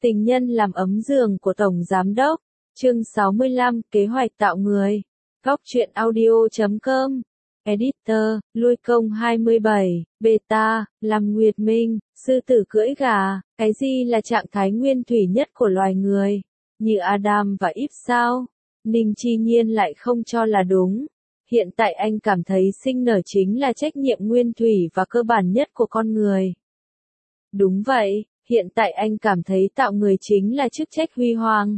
Tình nhân làm ấm giường của Tổng Giám Đốc. Chương 65, Kế hoạch tạo người. Góc truyện audio.com. Editor, Lui Công 27, Beta, làm Nguyệt Minh, sư tử cưỡi gà. Cái gì là trạng thái nguyên thủy nhất của loài người? Như Adam và Eve sao? Ninh Chi Nhiên lại không cho là đúng. Hiện tại anh cảm thấy sinh nở chính là trách nhiệm nguyên thủy và cơ bản nhất của con người. Đúng vậy, hiện tại anh cảm thấy tạo người chính là chức trách huy hoàng.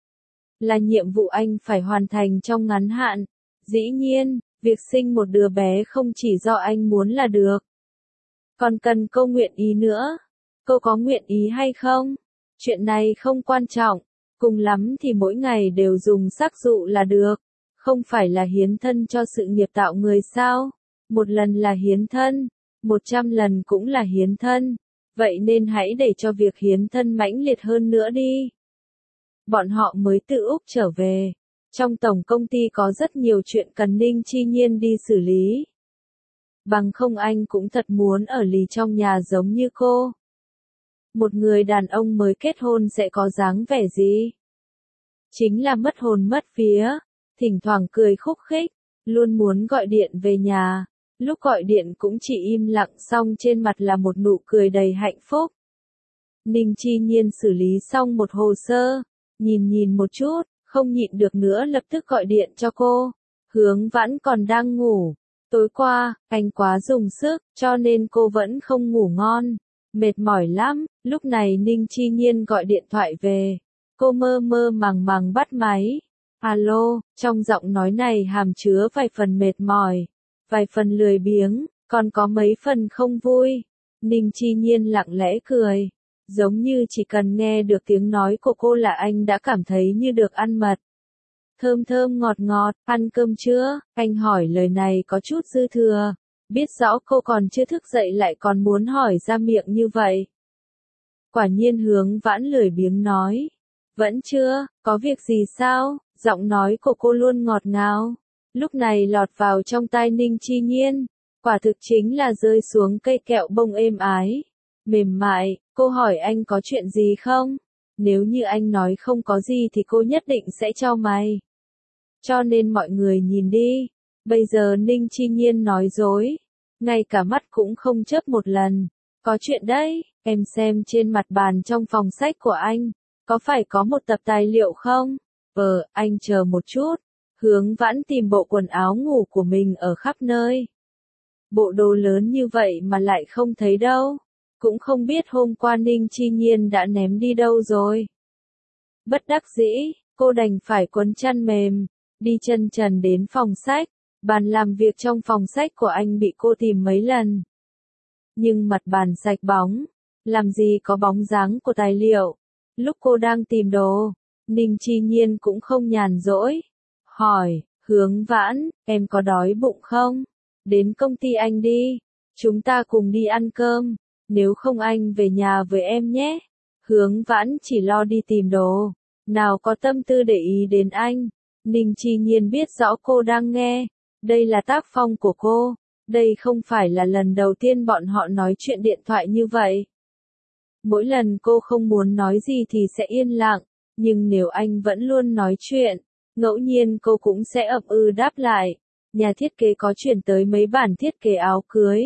Là nhiệm vụ anh phải hoàn thành trong ngắn hạn. Dĩ nhiên, việc sinh một đứa bé không chỉ do anh muốn là được. Còn cần cô nguyện ý nữa. Cô có nguyện ý hay không? Chuyện này không quan trọng. Cùng lắm thì mỗi ngày đều dùng sắc dụ là được. Không phải là hiến thân cho sự nghiệp tạo người sao? Một lần là hiến thân, 100 lần cũng là hiến thân. Vậy nên hãy để cho việc hiến thân mãnh liệt hơn nữa đi. Bọn họ mới từ Úc trở về. Trong tổng công ty có rất nhiều chuyện cần Ninh Chi Nhiên đi xử lý. Bằng không anh cũng thật muốn ở lì trong nhà giống như cô. Một người đàn ông mới kết hôn sẽ có dáng vẻ gì? Chính là mất hồn mất vía, thỉnh thoảng cười khúc khích, luôn muốn gọi điện về nhà. Lúc gọi điện cũng chỉ im lặng, xong trên mặt là một nụ cười đầy hạnh phúc. Ninh Chi Nhiên xử lý xong một hồ sơ, nhìn một chút, không nhịn được nữa lập tức gọi điện cho cô. Hướng Vãn còn đang ngủ. Tối qua, anh quá dùng sức, cho nên cô vẫn không ngủ ngon. Mệt mỏi lắm, lúc này Ninh Chi Nhiên gọi điện thoại về. Cô mơ màng bắt máy. Alo, trong giọng nói này hàm chứa vài phần mệt mỏi, vài phần lười biếng, còn có mấy phần không vui. Ninh Chi Nhiên lặng lẽ cười. Giống như chỉ cần nghe được tiếng nói của cô là anh đã cảm thấy như được ăn mật. Thơm ngọt, ăn cơm chưa? Anh hỏi lời này có chút dư thừa. Biết rõ cô còn chưa thức dậy lại còn muốn hỏi ra miệng như vậy. Quả nhiên Hướng Vãn lười biếng nói. Vẫn chưa, có việc gì sao? Giọng nói của cô luôn ngọt ngào. Lúc này lọt vào trong tai Ninh Chi Nhiên. Quả thực chính là rơi xuống cây kẹo bông êm ái. Mềm mại, cô hỏi anh có chuyện gì không? Nếu như anh nói không có gì thì cô nhất định sẽ cho mày. Cho nên mọi người nhìn đi. Bây giờ Ninh Chi Nhiên nói dối. Ngay cả mắt cũng không chớp một lần. Có chuyện đấy, em xem trên mặt bàn trong phòng sách của anh. Có phải có một tập tài liệu không? Anh chờ một chút. Hướng Vãn tìm bộ quần áo ngủ của mình ở khắp nơi. Bộ đồ lớn như vậy mà lại không thấy đâu. Cũng không biết hôm qua Ninh Chi Nhiên đã ném đi đâu rồi. Bất đắc dĩ, cô đành phải quấn chăn mềm, đi chân trần đến phòng sách. Bàn làm việc trong phòng sách của anh bị cô tìm mấy lần. Nhưng mặt bàn sạch bóng, làm gì có bóng dáng của tài liệu. Lúc cô đang tìm đồ, Ninh Chi Nhiên cũng không nhàn rỗi. Hỏi, Hướng Vãn, em có đói bụng không? Đến công ty anh đi, chúng ta cùng đi ăn cơm. Nếu không anh về nhà với em nhé. Hướng Vãn chỉ lo đi tìm đồ, nào có tâm tư để ý đến anh. Ninh Chi Nhiên biết rõ cô đang nghe. Đây là tác phong của cô. Đây không phải là lần đầu tiên bọn họ nói chuyện điện thoại như vậy. Mỗi lần cô không muốn nói gì thì sẽ yên lặng. Nhưng nếu anh vẫn luôn nói chuyện, ngẫu nhiên cô cũng sẽ ậm đáp lại. Nhà thiết kế có chuyển tới mấy bản thiết kế áo cưới.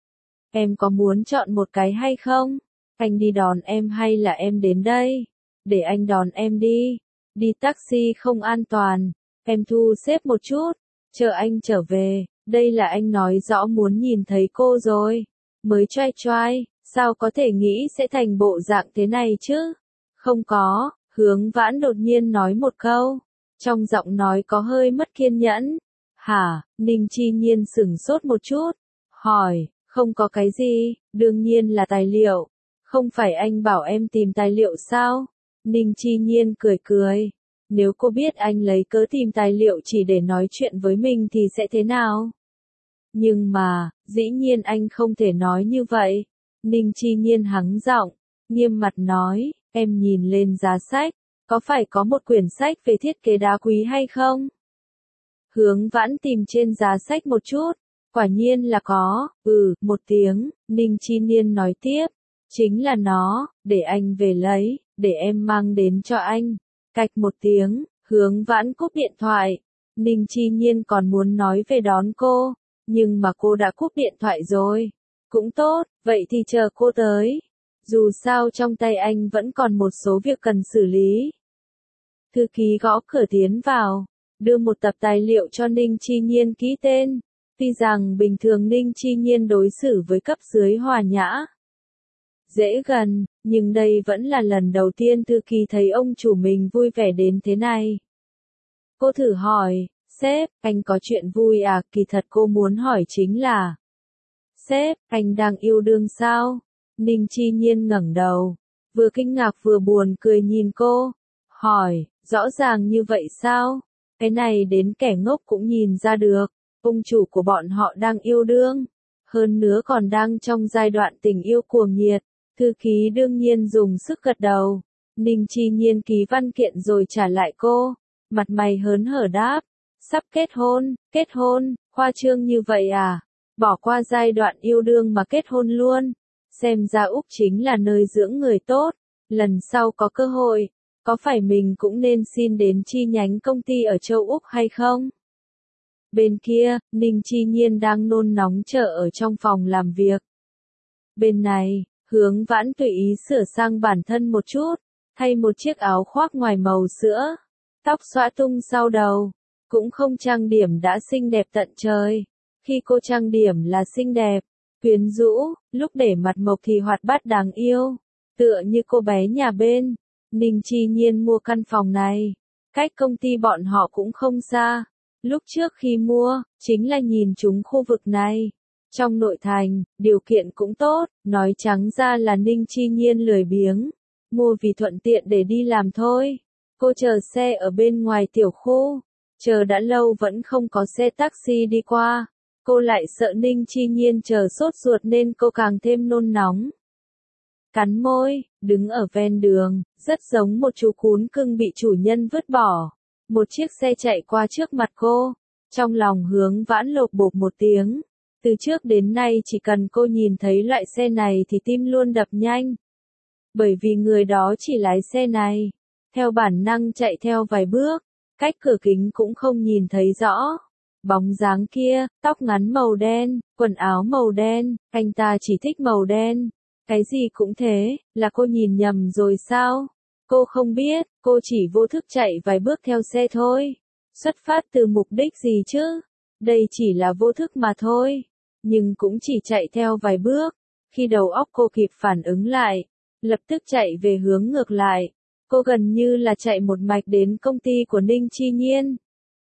Em có muốn chọn một cái hay không? Anh đi đón em hay là em đến đây? Để anh đón em đi. Đi taxi không an toàn. Em thu xếp một chút. Chờ anh trở về. Đây là anh nói rõ muốn nhìn thấy cô rồi. Mới trai, sao có thể nghĩ sẽ thành bộ dạng thế này chứ? Không có, Hướng Vãn đột nhiên nói một câu. Trong giọng nói có hơi mất kiên nhẫn. Hả? Ninh Chi Nhiên sửng sốt một chút. Hỏi. Không có cái gì, đương nhiên là tài liệu. Không phải anh bảo em tìm tài liệu sao? Ninh Chi Nhiên cười. Nếu cô biết anh lấy cớ tìm tài liệu chỉ để nói chuyện với mình thì sẽ thế nào? Nhưng mà, dĩ nhiên anh không thể nói như vậy. Ninh Chi Nhiên hắng giọng, nghiêm mặt nói, em nhìn lên giá sách, có phải có một quyển sách về thiết kế đá quý hay không? Hướng Vãn tìm trên giá sách một chút. Quả nhiên là có, một tiếng, Ninh Chi Nhiên nói tiếp. Chính là nó, để anh về lấy, để em mang đến cho anh. Cạch một tiếng, Hướng Vãn cúp điện thoại. Ninh Chi Nhiên còn muốn nói về đón cô, nhưng mà cô đã cúp điện thoại rồi. Cũng tốt, vậy thì chờ cô tới. Dù sao trong tay anh vẫn còn một số việc cần xử lý. Thư ký gõ cửa tiến vào, đưa một tập tài liệu cho Ninh Chi Nhiên ký tên. Tuy rằng bình thường Ninh Chi Nhiên đối xử với cấp dưới hòa nhã, dễ gần, nhưng đây vẫn là lần đầu tiên thư ký thấy ông chủ mình vui vẻ đến thế này. Cô thử hỏi, sếp, anh có chuyện vui à? Kỳ thật cô muốn hỏi chính là, sếp, anh đang yêu đương sao? Ninh Chi Nhiên ngẩng đầu, vừa kinh ngạc vừa buồn cười nhìn cô, hỏi, rõ ràng như vậy sao? Cái này đến kẻ ngốc cũng nhìn ra được, ông chủ của bọn họ đang yêu đương, hơn nữa còn đang trong giai đoạn tình yêu cuồng nhiệt. Thư ký đương nhiên dùng sức gật đầu. Ninh Chi Nhiên ký văn kiện rồi trả lại cô, mặt mày hớn hở đáp, sắp kết hôn, khoa trương như vậy à? Bỏ qua giai đoạn yêu đương mà kết hôn luôn. Xem ra Úc chính là nơi dưỡng người tốt, lần sau có cơ hội, có phải mình cũng nên xin đến chi nhánh công ty ở châu Úc hay không? Bên kia, Ninh Chi Nhiên đang nôn nóng chờ ở trong phòng làm việc. Bên này, Hướng Vãn tùy ý sửa sang bản thân một chút, thay một chiếc áo khoác ngoài màu sữa, tóc xõa tung sau đầu, cũng không trang điểm đã xinh đẹp tận trời. Khi cô trang điểm là xinh đẹp, quyến rũ, lúc để mặt mộc thì hoạt bát đáng yêu, tựa như cô bé nhà bên. Ninh Chi Nhiên mua căn phòng này, cách công ty bọn họ cũng không xa. Lúc trước khi mua, chính là nhìn chúng khu vực này. Trong nội thành, điều kiện cũng tốt, nói trắng ra là Ninh Chi Nhiên lười biếng, mua vì thuận tiện để đi làm thôi. Cô chờ xe ở bên ngoài tiểu khu, chờ đã lâu vẫn không có xe taxi đi qua. Cô lại sợ Ninh Chi Nhiên chờ sốt ruột nên cô càng thêm nôn nóng. Cắn môi, đứng ở ven đường, rất giống một chú cún cưng bị chủ nhân vứt bỏ. Một chiếc xe chạy qua trước mặt cô, trong lòng Hướng Vãn lột bột một tiếng. Từ trước đến nay chỉ cần cô nhìn thấy loại xe này thì tim luôn đập nhanh. Bởi vì người đó chỉ lái xe này, theo bản năng chạy theo vài bước, cách cửa kính cũng không nhìn thấy rõ. Bóng dáng kia, tóc ngắn màu đen, quần áo màu đen, anh ta chỉ thích màu đen. Cái gì cũng thế, là cô nhìn nhầm rồi sao? Cô không biết, cô chỉ vô thức chạy vài bước theo xe thôi. Xuất phát từ mục đích gì chứ? Đây chỉ là vô thức mà thôi. Nhưng cũng chỉ chạy theo vài bước. Khi đầu óc cô kịp phản ứng lại, lập tức chạy về hướng ngược lại. Cô gần như là chạy một mạch đến công ty của Ninh Chi Nhiên.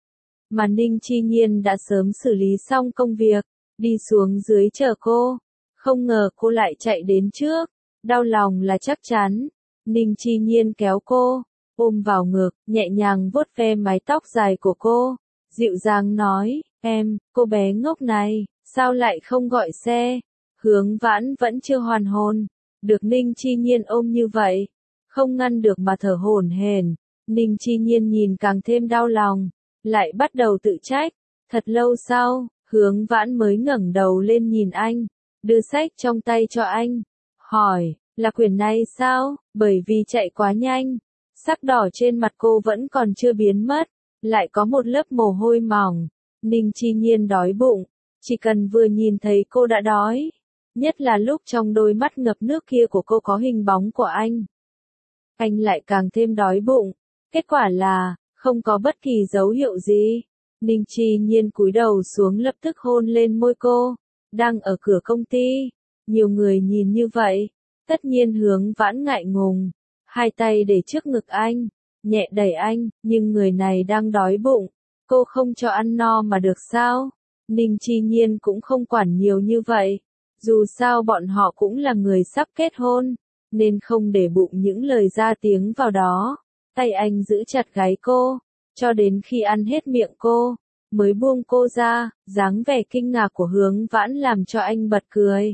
Mà Ninh Chi Nhiên đã sớm xử lý xong công việc, đi xuống dưới chờ cô. Không ngờ cô lại chạy đến trước. Đau lòng là chắc chắn. Ninh Chi Nhiên kéo cô, ôm vào ngực, nhẹ nhàng vuốt ve mái tóc dài của cô. Dịu dàng nói, em, cô bé ngốc này, sao lại không gọi xe? Hướng Vãn vẫn chưa hoàn hồn, được Ninh Chi Nhiên ôm như vậy, không ngăn được mà thở hổn hển. Ninh Chi Nhiên nhìn càng thêm đau lòng, lại bắt đầu tự trách. Thật lâu sau, Hướng Vãn mới ngẩng đầu lên nhìn anh, đưa sách trong tay cho anh, hỏi, là quyển này sao? Bởi vì chạy quá nhanh, sắc đỏ trên mặt cô vẫn còn chưa biến mất, lại có một lớp mồ hôi mỏng. Ninh Chi Nhiên đói bụng, chỉ cần vừa nhìn thấy cô đã đói, nhất là lúc trong đôi mắt ngập nước kia của cô có hình bóng của anh. Anh lại càng thêm đói bụng, kết quả là, không có bất kỳ dấu hiệu gì. Ninh Chi Nhiên cúi đầu xuống lập tức hôn lên môi cô, đang ở cửa công ty, nhiều người nhìn như vậy, tất nhiên Hướng Vãn ngại ngùng, hai tay để trước ngực anh, nhẹ đẩy anh, nhưng người này đang đói bụng, cô không cho ăn no mà được sao? Ninh Chi Nhiên cũng không quản nhiều như vậy, dù sao bọn họ cũng là người sắp kết hôn, nên không để bụng những lời ra tiếng vào đó. Tay anh giữ chặt gáy cô, cho đến khi ăn hết miệng cô, mới buông cô ra. Dáng vẻ kinh ngạc của Hướng Vãn làm cho anh bật cười.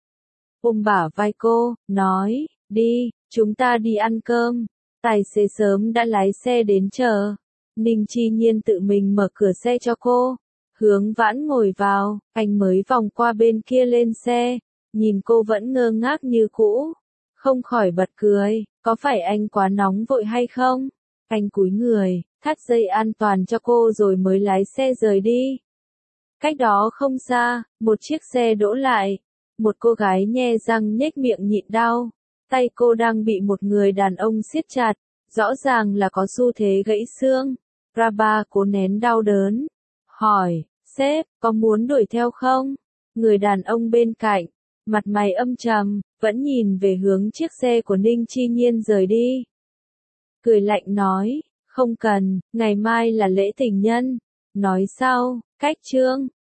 Ôm bả vai cô, nói, đi, chúng ta đi ăn cơm. Tài xế sớm đã lái xe đến chờ. Ninh Chi Nhiên tự mình mở cửa xe cho cô. Hướng Vãn ngồi vào, anh mới vòng qua bên kia lên xe, nhìn cô vẫn ngơ ngác như cũ. không khỏi bật cười, có phải anh quá nóng vội hay không? Anh cúi người, thắt dây an toàn cho cô rồi mới lái xe rời đi. Cách đó không xa, một chiếc xe đỗ lại. Một cô gái nhe răng nhếch miệng nhịn đau. Tay cô đang bị một người đàn ông siết chặt, rõ ràng là có xu thế gãy xương. Raba cố nén đau đớn, hỏi, sếp, có muốn đuổi theo không? Người đàn ông bên cạnh, mặt mày âm trầm, vẫn nhìn về hướng chiếc xe của Ninh Chi Nhiên rời đi. Cười lạnh nói, không cần, ngày mai là lễ tình nhân. Nói sau, cách chương.